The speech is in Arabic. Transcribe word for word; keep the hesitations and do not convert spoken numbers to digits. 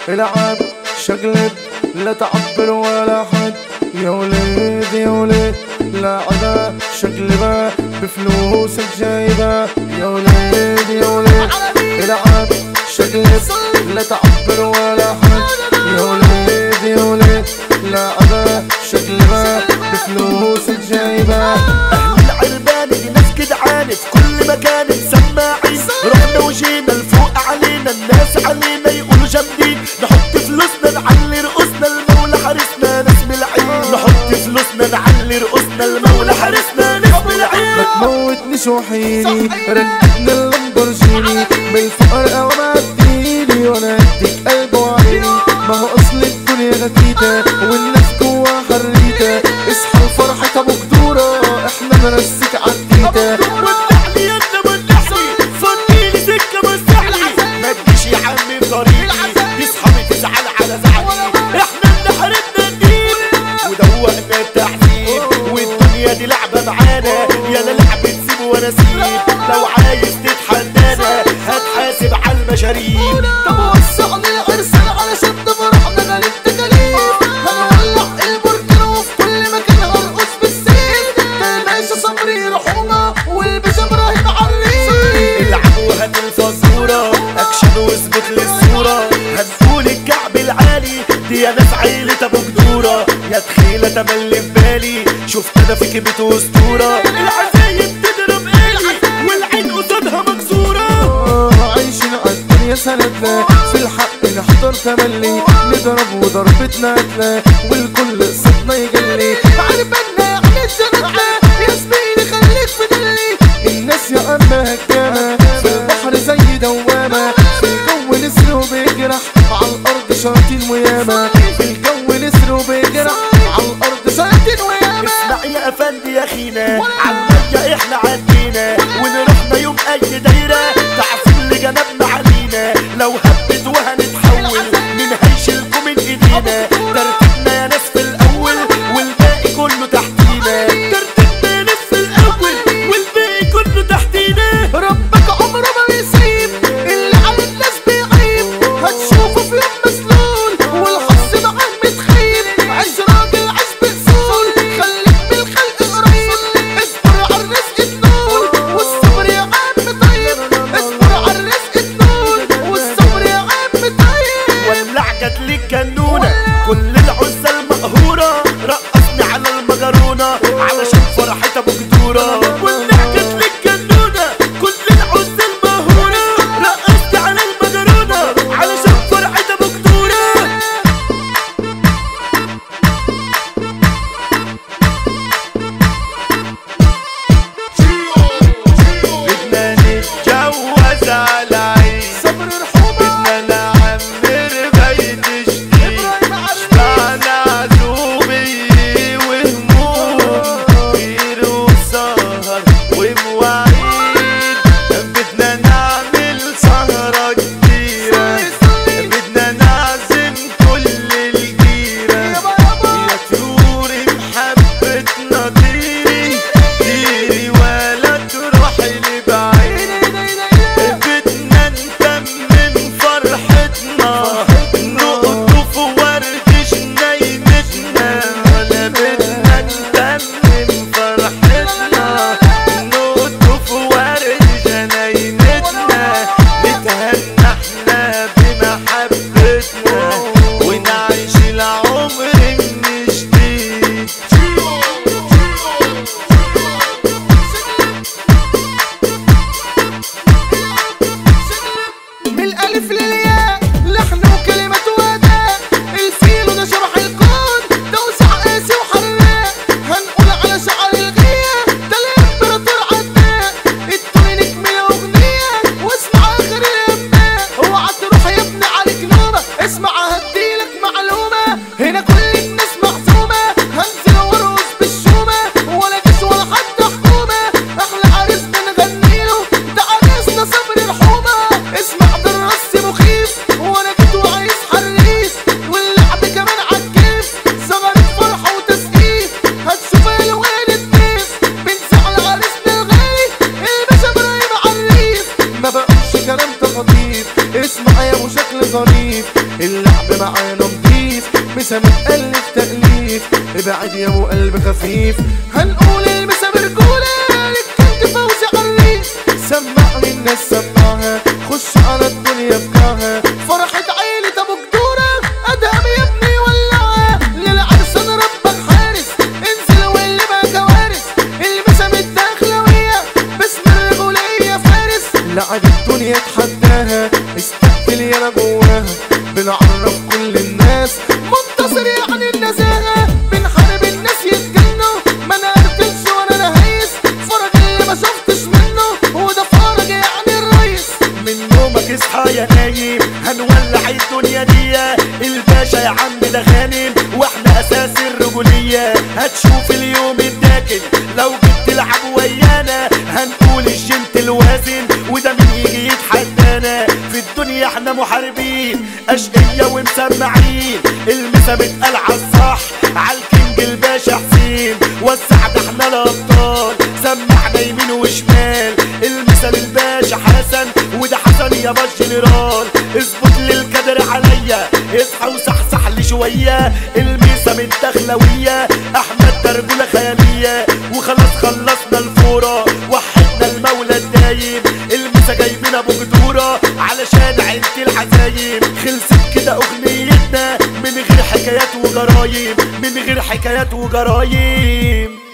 العب شقلب لا تعبر ولا حد يا ولد يا ولد لعبة شقلبة بفلوسك جايبة يا ولد يا ولد العب شقلب لا تعبر ولا حد يا ولد يا ولد لعبة شقلبة بفلوسك جايبة. أهل العرباني دي ناس جدعان في كل مكان مسماعين، رحنا وجينا الفوق علينا الناس علينا يقولوا جامدين، نحط فلوسنا نعلي رؤوسنا المولى حارسنا ناس بالعين، نحط فلوسنا نعلي رؤوسنا المولى حارسنا ناس بالعين. ما تموتنيش وحيني ركبني اللامبورجيني بالفقر او ما اديني وانا اديك قلب وعيني، ما هو اصل الدنيا غتيتة والناس جوا حريتة، اصحى الفرحة ابو قدورة احنا نرسيك عالتيتة. ودعني يا انت ودعني فضيلي سكة مستحلي، ما تجيش يا عمي بطريقي دي صحابي تزعل على زعلي، احنا اللي حاربنا الدين ودوقنا التحديد، والدنيا دي لعبة معانا يا لا لعبة تسيب وانا سيب، لو عايز تتحدانا هتحاسب على المشاريب. طب وسعني العرسان علشان تفرحنا غير التكاليف، هنولع البركان وفي كل مكان هنرقص بالسيف، تلماشة صبري رحومة والباشا ابراهيم عريس. العب وهات الفزورة اكشن واثبت للصورة، هنقول الكعب العالي دي يا ناس عيلة ابو قدورة، يا تخيلة تملي في بالي شفت انا فيك بيت اسطورة، العزايم تضرب ايدي والعين قصادها مكسورة. عايشين عالدنيا سندنا في الحق نحضر تملي، نضرب وضربتنا قتلة والكل قصتنا يجلي، عربنا عن الجنة يا زميلي خليك في دلي، الناس يا اما هجامة في البحر زي دوامة، في الجو نسر وبيجرح عالارض شياطين وياما، في الجو نسر وبيجرح عالارض شياطين وياما. اسمع يا افندي يا خينا عالمية احنا عدينا، ونروحنا يوم اي دايرة تعصيب لجنبنا علينا، لو هبت وهنتحول من هيشيلكوا من ايدينا، ترتيبنا يا ناس في الاول والباقي كله تحتينا، ترتيبنا يا ناس في الاول والباقي كله تحتينا. ربك عمره ما بيسيب اللي على الناس بيعيب، هتشوفه في يوم مسلول والحظ معاه متخيب، عيش راجل عيش بأصول خليك من الخلق قريب، اصبر على الرزق تنول والصبر يا عم طيب، اصبر على الرزق تنول والصبر يا عم طيب. ولع جاتلك كنونة كل العزة المقهورة، رقصني على المجرونة علشان فرحة ابو قدورة، ولع جاتلك كنونة كل العزة المقهورة، رقصني على المجرونة علشان فرحة ابو قدورة. بدنا نتجوز على عيد صبر رحومة بدنا نعمر بيت جديد، شبعنا عزومية وهموم خير وسهر ومواعيد، بدنا نعمل سهرة كبيرة، بدنا نعزم كل الجيرة، يا طيوري محبتنا طيري طيري ولا تروحي لبعيد، بدنا نتمم فرحتنا نقطف ورد جنينتنا، ولا بدنا نتمم فرحتنا نقطف ورد جنينتنا، نتهنى احنا بمحبتنا ونعيش العمر من جديد. من الألف للياء لحن وكلمة وأداء، الفيل وده شرح الكون توسع قاسي وحراق، هنقول على شعر الغية ده الإمبراطور عداء، ادوني نجم الأغنية واسمع آخر الأنباء، اوعى تروح يا ابني عليك نومة، اسمع هديلك معلومة، هنا كل الناس معزومة، هنزل وارقص بالشومة ولا جيش ولا حد حكومة، أحلى عريس بنغنيله ده عريسنا صبري رحومة، اسمع ده الرص مخيف وانا جيت وعايز حريف، واللعب كمان عالكيف صغرت فرحة وتسقيف، هتشوف الوان الضيف بنزعل عريسنا الغالي الباشا ابراهيم عريف. ما بقولش كلام تخطيف اسمع يا ابو شكل ظريف، اللعب معانا نضيف مسا متألف تأليف ابعد يا ابو قلب خفيف هنقول المسا برجولة للكنت فوزي عريس سمعني الناس سمعها خش على الدنيا بكاها فرحة عيلة ابو جدورة ادهم يا ابني ولعها للعرس انا ربك حارس انزل واللي بقى كوارث المسا متدخلوية باسم الرجولية فارس لعب الدنيا تحداها استقتل يانا جواها بنعرف كل الناس منتصر يعني النزاهة بنحارب الناس يتجنوا ما انا قتلش وانا نهيس فرج اللي ما شفتش منه وده فرج يعني الريس من نومك اصحى يا نايم هنولع الدنيا دي الباشا يا عم ده غانم واحنا اساس الرجولية هتشوف اليوم الداكن لو جيت تلعب ويانا هنقول الجنت الوازن وده مين يجي يتحدانا في الدنيا احنا محاربين اشقية ومسمعين المسا متقال عالصح عالكينج الباشا حسين وسع ده احنا الابطال سمعنا يمين وشمال المسا للباشا حسن وده حسن يا باش جنرال اظبط للكدر عليا اصحى وصحصح لي شويه المسا متدخلويه احمد ده رجوله خياليه وخلاص خلصنا الفوره وحدنا المولى الدايم المسا جايبين ابو جدوره علشان عيلة العزايم خلصت كده اغنيتنا من غير حكايات وجرايم من غير حكايات وجرايم